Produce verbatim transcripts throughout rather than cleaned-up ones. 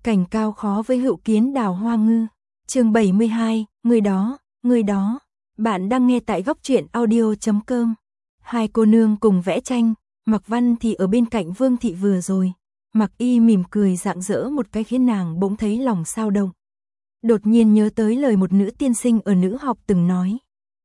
Cảnh cao khó với hữu kiến đào hoa ngư. Chương bảy mươi hai, người đó, người đó. Bạn đang nghe tại góc truyện audio chấm com. Hai cô nương cùng vẽ tranh, Mặc Văn thì ở bên cạnh Vương thị vừa rồi. Mặc Y mỉm cười rạng rỡ một cái khiến nàng bỗng thấy lòng sao động. Đột nhiên nhớ tới lời một nữ tiên sinh ở nữ học từng nói.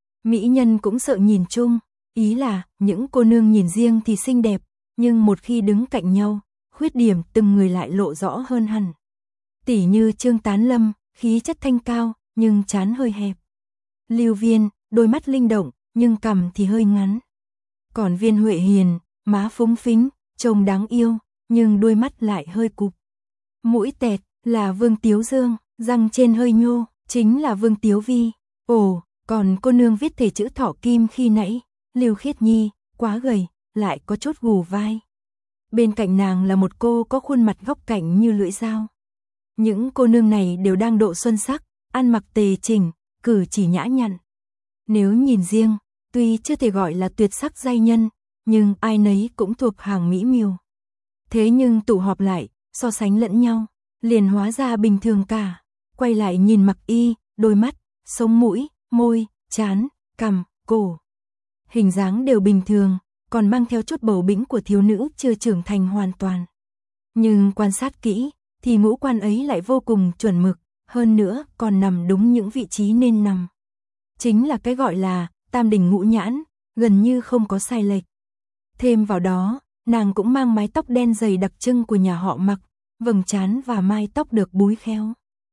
Mỹ nhân cũng sợ nhìn chung, ý là những cô nương nhìn riêng thì xinh đẹp, nhưng một khi đứng cạnh nhau, khuyết điểm từng người lại lộ rõ hơn hẳn. Tỉ như Trương Tán Lâm, khí chất thanh cao, nhưng trán hơi hẹp. Lưu Viên, đôi mắt linh động, nhưng cằm thì hơi ngắn. Còn Viên Huệ Hiền, má phúng phính, trông đáng yêu, nhưng đôi mắt lại hơi cụp. Mũi tẹt là Vương Tiếu Dương, răng trên hơi nhô, chính là Vương Tiếu Vi. Ồ, còn cô nương viết thể chữ thỏ kim khi nãy, Lưu Khiết Nhi, quá gầy, lại có chút gù vai. Bên cạnh nàng là một cô có khuôn mặt góc cạnh như lưỡi dao. Những cô nương này đều đang độ xuân sắc, ăn mặc tề chỉnh, cử chỉ nhã nhặn. Nếu nhìn riêng, tuy chưa thể gọi là tuyệt sắc giai nhân, nhưng ai nấy cũng thuộc hàng mỹ miều. Thế nhưng tụ họp lại, so sánh lẫn nhau, liền hóa ra bình thường cả. Quay lại nhìn Mặc Y, đôi mắt, sống mũi, môi, trán, cằm, cổ. Hình dáng đều bình thường, còn mang theo chút bầu bĩnh của thiếu nữ chưa trưởng thành hoàn toàn. Nhưng quan sát kỹ, thì ngũ quan ấy lại vô cùng chuẩn mực, hơn nữa còn nằm đúng những vị trí nên nằm. Chính là cái gọi là tam đỉnh ngũ nhãn, gần như không có sai lệch. Thêm vào đó, nàng cũng mang mái tóc đen dày đặc trưng của nhà họ Mặc, vầng trán và mai tóc được búi khéo.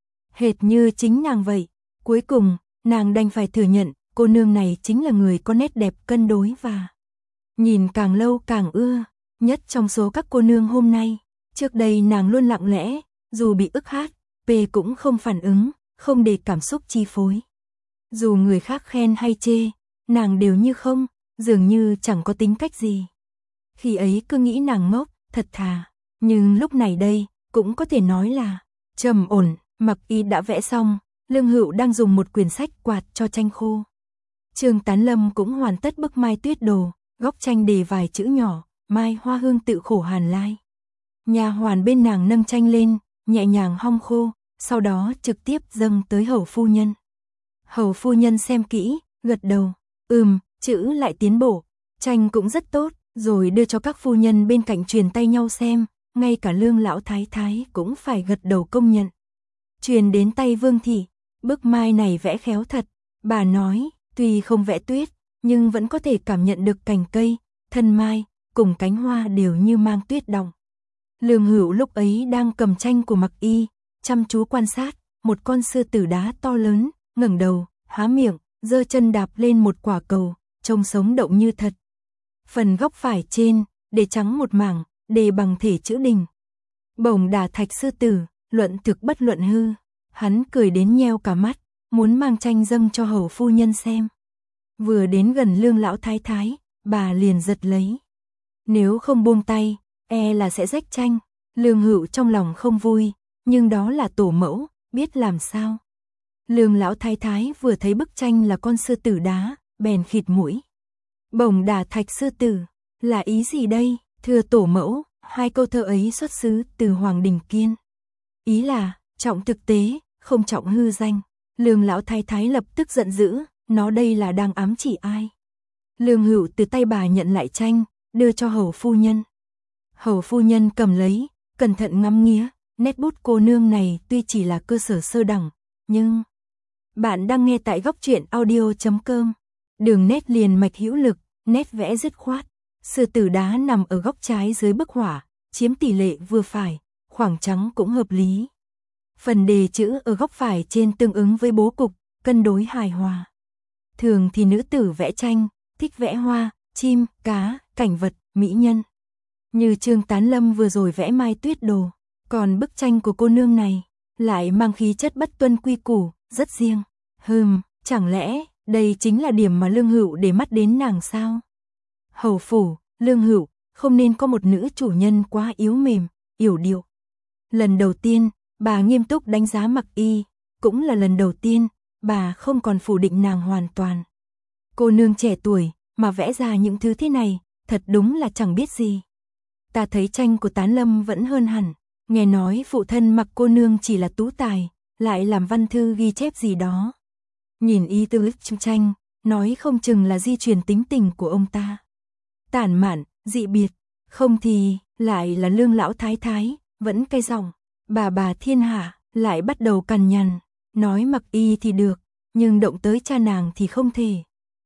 Hệt như chính nàng vậy. Cuối cùng, nàng đành phải thừa nhận, cô nương này chính là người có nét đẹp cân đối và nhìn càng lâu càng ưa, nhất trong số các cô nương hôm nay. Trước đây nàng luôn lặng lẽ, dù bị ức hát, P cũng không phản ứng, không để cảm xúc chi phối. Dù người khác khen hay chê, nàng đều như không, dường như chẳng có tính cách gì. Khi ấy cứ nghĩ nàng ngốc, thật thà, nhưng lúc này đây, cũng có thể nói là trầm ổn. Mặc Y đã vẽ xong, Lương Hữu đang dùng một quyển sách quạt cho tranh khô. Trương Tán Lâm cũng hoàn tất bức Mai Tuyết Đồ, góc tranh đề vài chữ nhỏ, Mai Hoa Hương tự khổ hàn lai. Nhà hoàn bên nàng nâng tranh lên, nhẹ nhàng hong khô, sau đó trực tiếp dâng tới hầu phu nhân. Hầu phu nhân xem kỹ, gật đầu, ừm, chữ lại tiến bộ, tranh cũng rất tốt, rồi đưa cho các phu nhân bên cạnh truyền tay nhau xem, ngay cả Lương lão thái thái cũng phải gật đầu công nhận. Truyền đến tay Vương thị, bức mai này vẽ khéo thật, bà nói, tuy không vẽ tuyết, nhưng vẫn có thể cảm nhận được cành cây, thân mai, cùng cánh hoa đều như mang tuyết đọng. Lương Hữu lúc ấy đang cầm tranh của Mặc Y, chăm chú quan sát, một con sư tử đá to lớn, ngẩng đầu, há miệng, giơ chân đạp lên một quả cầu, trông sống động như thật. Phần góc phải trên, để trắng một mảng, đề bằng thể chữ đình. Bổng đả thạch sư tử, luận thực bất luận hư. Hắn cười đến nheo cả mắt, muốn mang tranh dâng cho hầu phu nhân xem. Vừa đến gần Lương lão thái thái, bà liền giật lấy. Nếu không buông tay, e là sẽ rách tranh. Lương Hữu trong lòng không vui, nhưng đó là tổ mẫu, biết làm sao. Lương lão thái thái vừa thấy bức tranh là con sư tử đá, bèn khịt mũi. Bổng đả thạch sư tử, là ý gì đây? Thưa tổ mẫu, hai câu thơ ấy xuất xứ từ Hoàng Đình Kiên. Ý là trọng thực tế, không trọng hư danh. Lương lão thái thái lập tức giận dữ, nó đây là đang ám chỉ ai? Lương Hữu từ tay bà nhận lại tranh, đưa cho hầu phu nhân. Hầu phu nhân cầm lấy, cẩn thận ngắm nghía, nét bút cô nương này tuy chỉ là cơ sở sơ đẳng, nhưng bạn đang nghe tại góc truyện audio chấm com. Đường nét liền mạch hữu lực, nét vẽ dứt khoát. Sư tử đá nằm ở góc trái dưới bức họa, chiếm tỷ lệ vừa phải, khoảng trắng cũng hợp lý. Phần đề chữ ở góc phải trên tương ứng với bố cục, cân đối hài hòa. Thường thì nữ tử vẽ tranh, thích vẽ hoa, chim, cá, cảnh vật, mỹ nhân. Như Trương Tán Lâm vừa rồi vẽ Mai Tuyết Đồ, còn bức tranh của cô nương này lại mang khí chất bất tuân quy củ, rất riêng. Hừm, chẳng lẽ đây chính là điểm mà Lương Hữu để mắt đến nàng sao? Hầu phủ, Lương Hữu, không nên có một nữ chủ nhân quá yếu mềm, yểu điệu. Lần đầu tiên, bà nghiêm túc đánh giá Mặc Y, cũng là lần đầu tiên, bà không còn phủ định nàng hoàn toàn. Cô nương trẻ tuổi, mà vẽ ra những thứ thế này, thật đúng là chẳng biết gì. Ta thấy tranh của Tán Lâm vẫn hơn hẳn, Nghe nói phụ thân Mặc cô nương chỉ là tú tài, lại làm văn thư ghi chép gì đó. Nhìn ý tứ trong tranh, nói không chừng là di truyền tính tình của ông ta. Tản mạn, dị biệt, không thì lại là Lương lão thái thái, vẫn cay giọng. Bà bà thiên hạ lại bắt đầu cằn nhằn, nói Mặc Y thì được, nhưng động tới cha nàng thì không thể.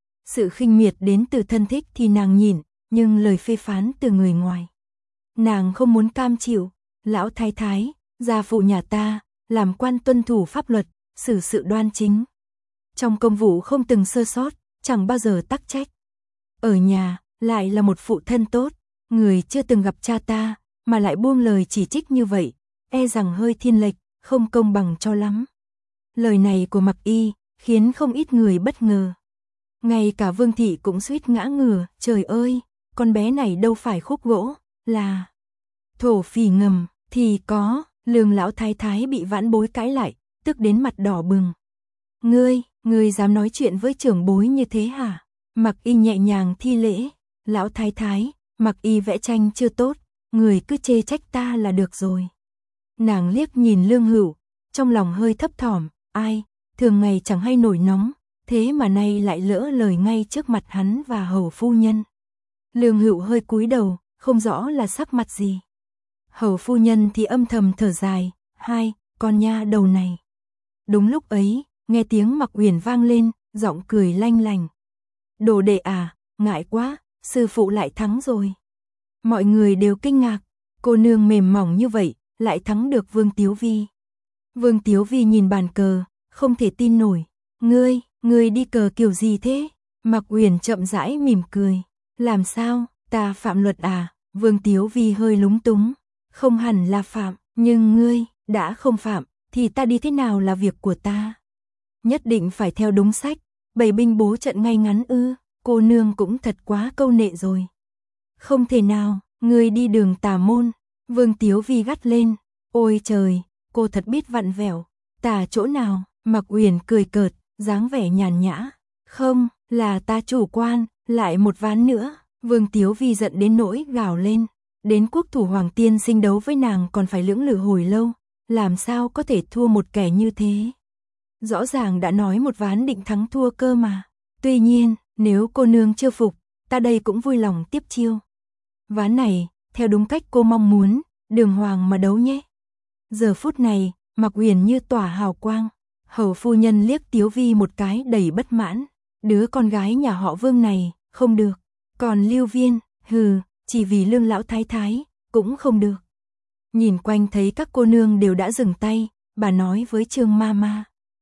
Sự khinh miệt đến từ thân thích thì nàng nhịn, nhưng lời phê phán từ người ngoài, nàng không muốn cam chịu. Lão thái thái, gia phụ nhà ta, làm quan tuân thủ pháp luật, xử sự đoan chính. Trong công vụ không từng sơ sót, chẳng bao giờ tắc trách. Ở nhà, lại là một phụ thân tốt, người chưa từng gặp cha ta, mà lại buông lời chỉ trích như vậy, e rằng hơi thiên lệch, không công bằng cho lắm. Lời này của Mặc Y, khiến không ít người bất ngờ. Ngay cả Vương thị cũng suýt ngã ngửa, trời ơi, con bé này đâu phải khúc gỗ, là thổ phỉ ngầm, thì có. Lương lão thái thái bị vãn bối cãi lại, tức đến mặt đỏ bừng. Ngươi, ngươi dám nói chuyện với trưởng bối như thế hả? Mặc Y nhẹ nhàng thi lễ. Lão thái thái, Mặc Y vẽ tranh chưa tốt, người cứ chê trách ta là được rồi. Nàng liếc nhìn Lương Hữu, trong lòng hơi thấp thỏm, ai, thường ngày chẳng hay nổi nóng, thế mà nay lại lỡ lời ngay trước mặt hắn và hầu phu nhân. Lương Hữu hơi cúi đầu, không rõ là sắc mặt gì. Hầu phu nhân thì âm thầm thở dài, hai, con nha đầu này. Đúng lúc ấy, nghe tiếng Mặc Uyển vang lên, giọng cười lanh lành. Đồ đệ à, ngại quá, sư phụ lại thắng rồi. Mọi người đều kinh ngạc, cô nương mềm mỏng như vậy, lại thắng được Vương Tiếu Vi. Vương Tiếu Vi nhìn bàn cờ, không thể tin nổi. Ngươi, ngươi đi cờ kiểu gì thế? Mặc Uyển chậm rãi mỉm cười. Làm sao, ta phạm luật à? Vương Tiếu Vi hơi lúng túng. Không hẳn là phạm, nhưng ngươi, đã không phạm, thì ta đi thế nào là việc của ta. Nhất định phải theo đúng sách, bày binh bố trận ngay ngắn ư, cô nương cũng thật quá câu nệ rồi. Không thể nào, ngươi đi đường tà môn. Vương Tiếu Vi gắt lên. Ôi trời, cô thật biết vặn vẹo. Tà chỗ nào? Mặc Uyển cười cợt, dáng vẻ nhàn nhã. Không, là ta chủ quan, lại một ván nữa. Vương Tiếu Vi giận đến nỗi gào lên. Đến quốc thủ Hoàng Tiên Sinh đấu với nàng còn phải lưỡng lự hồi lâu, làm sao có thể thua một kẻ như thế. Rõ ràng đã nói một ván định thắng thua cơ mà. Tuy nhiên, nếu cô nương chưa phục, ta đây cũng vui lòng tiếp chiêu. Ván này, theo đúng cách cô mong muốn, đường hoàng mà đấu nhé. Giờ phút này, Mặc Uyển như tỏa hào quang. Hầu phu nhân liếc Tiếu Vi một cái đầy bất mãn. Đứa con gái nhà họ Vương này, không được. Còn Lưu Viên, hừ, chỉ vì Lương lão thái thái, cũng không được. Nhìn quanh thấy các cô nương đều đã dừng tay, bà nói với Trương Mama.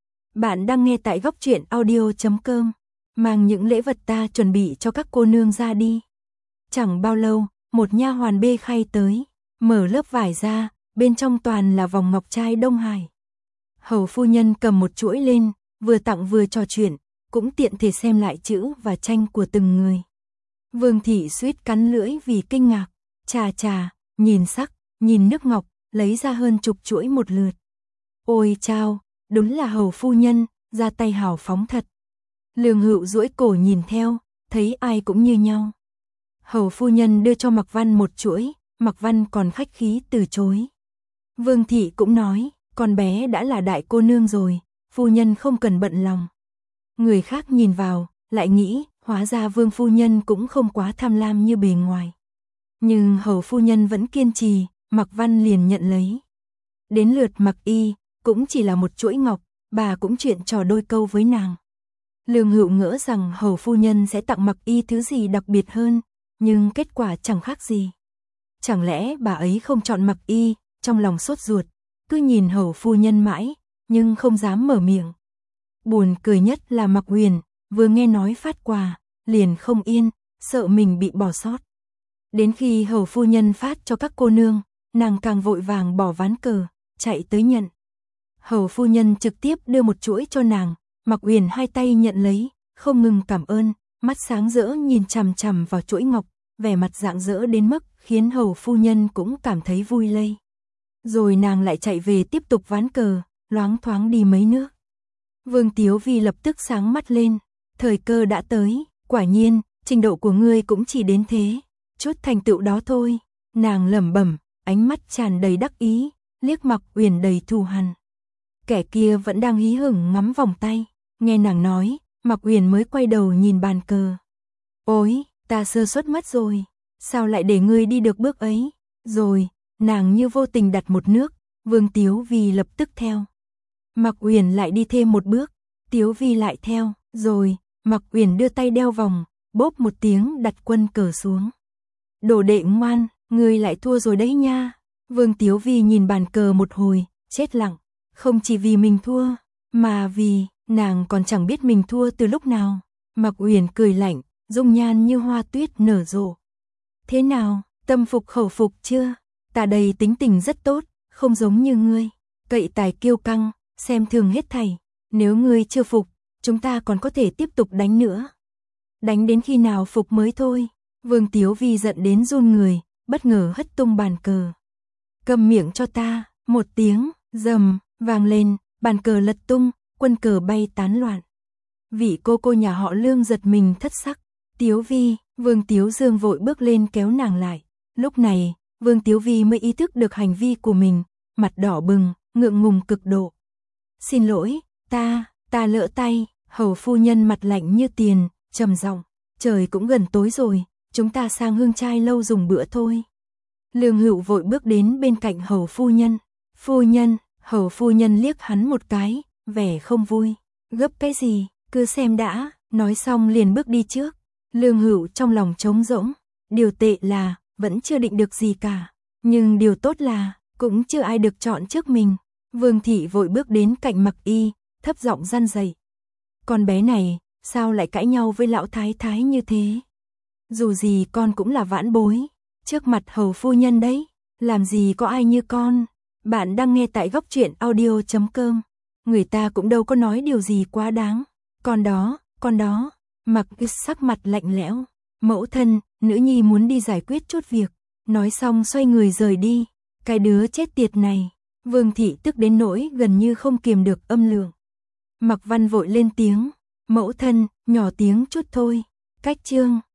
Bạn đang nghe tại góc truyện audio chấm com, mang những lễ vật ta chuẩn bị cho các cô nương ra đi. Chẳng bao lâu, một nha hoàn bê khay tới, mở lớp vải ra, bên trong toàn là vòng ngọc trai Đông Hải. Hầu phu nhân cầm một chuỗi lên, vừa tặng vừa trò chuyện, cũng tiện thể xem lại chữ và tranh của từng người. Vương thị suýt cắn lưỡi vì kinh ngạc, chà chà, nhìn sắc, nhìn nước ngọc, lấy ra hơn chục chuỗi một lượt. Ôi chao, đúng là hầu phu nhân, ra tay hào phóng thật. Lương Hữu duỗi cổ nhìn theo, thấy ai cũng như nhau. Hầu phu nhân đưa cho Mặc Văn một chuỗi, Mặc Văn còn khách khí từ chối. Vương thị cũng nói, con bé đã là đại cô nương rồi, phu nhân không cần bận lòng. Người khác nhìn vào, lại nghĩ, hóa ra Vương phu nhân cũng không quá tham lam như bề ngoài. Nhưng hầu phu nhân vẫn kiên trì, Mặc Văn liền nhận lấy. Đến lượt Mặc Y, cũng chỉ là một chuỗi ngọc, bà cũng chuyện trò đôi câu với nàng. Lương Hữu ngỡ rằng hầu phu nhân sẽ tặng Mặc Y thứ gì đặc biệt hơn, nhưng kết quả chẳng khác gì. Chẳng lẽ bà ấy không chọn Mặc Y, trong lòng sốt ruột, cứ nhìn hầu phu nhân mãi, nhưng không dám mở miệng. Buồn cười nhất là Mặc Huyền, vừa nghe nói phát quà, liền không yên, sợ mình bị bỏ sót. Đến khi hầu phu nhân phát cho các cô nương, nàng càng vội vàng bỏ ván cờ, chạy tới nhận. Hầu phu nhân trực tiếp đưa một chuỗi cho nàng, Mặc Huyền hai tay nhận lấy, không ngừng cảm ơn, mắt sáng rỡ nhìn chằm chằm vào chuỗi ngọc, vẻ mặt rạng rỡ đến mức khiến hầu phu nhân cũng cảm thấy vui lây. Rồi nàng lại chạy về tiếp tục ván cờ, loáng thoáng đi mấy nước. Vương Tiếu Vi lập tức sáng mắt lên, thời cơ đã tới, quả nhiên, trình độ của ngươi cũng chỉ đến thế, chút thành tựu đó thôi. Nàng lẩm bẩm, ánh mắt tràn đầy đắc ý, liếc Mạc Uyển đầy thù hằn. Kẻ kia vẫn đang hí hửng ngắm vòng tay, nghe nàng nói, Mạc Uyển mới quay đầu nhìn bàn cờ. Ôi, ta sơ suất mất rồi, sao lại để ngươi đi được bước ấy? Rồi, nàng như vô tình đặt một nước, Vương Tiếu Vi lập tức theo. Mạc Uyển lại đi thêm một bước, Tiếu Vi lại theo, rồi, Mạc Uyển đưa tay đeo vòng, bốp một tiếng đặt quân cờ xuống. Đồ đệ ngoan, ngươi lại thua rồi đấy nha. Vương Tiếu Vi nhìn bàn cờ một hồi, chết lặng, không chỉ vì mình thua, mà vì nàng còn chẳng biết mình thua từ lúc nào. Mạc Uyển cười lạnh, dung nhan như hoa tuyết nở rộ. Thế nào, tâm phục khẩu phục chưa? Ta đây tính tình rất tốt, không giống như ngươi, cậy tài kiêu căng, xem thường hết thảy. Nếu ngươi chưa phục, chúng ta còn có thể tiếp tục đánh nữa. Đánh đến khi nào phục mới thôi. Vương Tiếu Vi giận đến run người, bất ngờ hất tung bàn cờ. Cầm miệng cho ta, một tiếng, rầm, vang lên, bàn cờ lật tung, quân cờ bay tán loạn. Vị cô cô nhà họ Lương giật mình thất sắc. Tiếu Vi, Vương Tiếu Dương vội bước lên kéo nàng lại. Lúc này, Vương Tiếu Vi mới ý thức được hành vi của mình, mặt đỏ bừng, ngượng ngùng cực độ. Xin lỗi, ta, ta lỡ tay. Hầu phu nhân mặt lạnh như tiền, trầm giọng, trời cũng gần tối rồi, chúng ta sang Hương Trai lâu dùng bữa thôi. Lương Hữu vội bước đến bên cạnh hầu phu nhân. Phu nhân, hầu phu nhân liếc hắn một cái, vẻ không vui. Gấp cái gì, cứ xem đã, nói xong liền bước đi trước. Lương Hữu trong lòng trống rỗng, điều tệ là, vẫn chưa định được gì cả. Nhưng điều tốt là, cũng chưa ai được chọn trước mình. Vương thị vội bước đến cạnh Mặc Y, thấp giọng răn dậy. Con bé này, sao lại cãi nhau với lão thái thái như thế? Dù gì con cũng là vãn bối, trước mặt hầu phu nhân đấy, làm gì có ai như con. Bạn đang nghe tại góc truyện audio chấm com. Người ta cũng đâu có nói điều gì quá đáng. Con đó, con đó, Mặc Y sắc mặt lạnh lẽo. Mẫu thân, nữ nhi muốn đi giải quyết chút việc. Nói xong xoay người rời đi. Cái đứa chết tiệt này. Vương thị tức đến nỗi gần như không kiềm được âm lượng. Mạc Văn vội lên tiếng. Mẫu thân, nhỏ tiếng chút thôi. Cách chương.